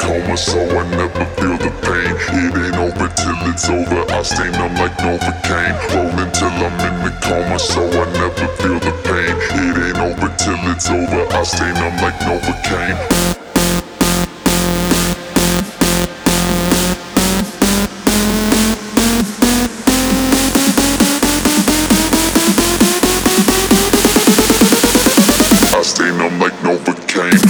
coma, so I never feel the pain. It ain't over till it's over, I stay numb like Novocaine. Rolling till I'm in the coma, so I never feel the pain. It ain't over till it's over, I stay numb like Novocaine. I stay numb like Novocaine.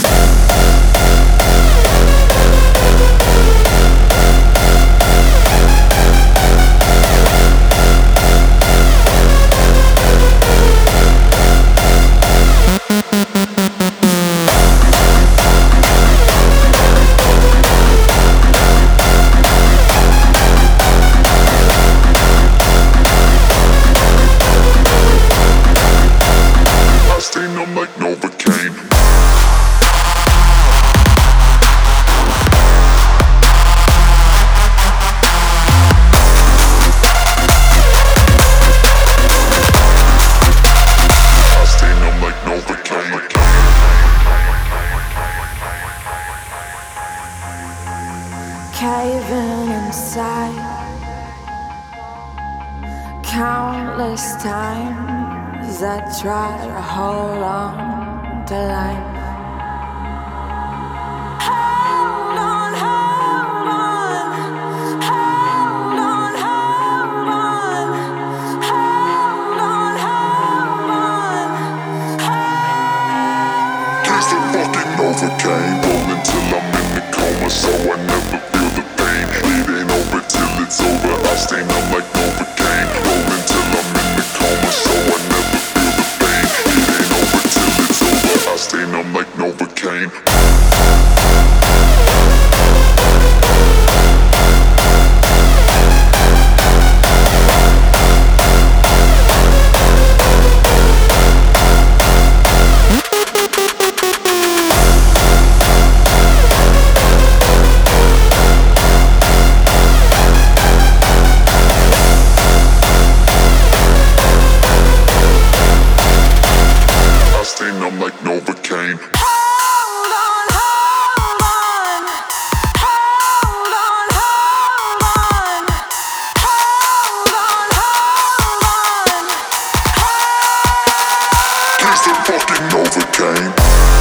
I'm like Novocaine. I stay numb like Novocaine. Caving inside countless times I try to hold on to life. Hold on, hold on, hold on, hold on, hold on, hold on. Here's the fucking Novocaine. Rolling till I'm in the coma, so I never feel the pain. It ain't over till it's over, I stay numb like Novocaine. Rolling till I'm in the coma, so I never feel the pain. It ain't over till it's over, I stay numb like Novocaine. I stay numb like Novocaine. Hold on, hold on, hold on, hold on, hold on, hold on. Here's the fucking Novocaine.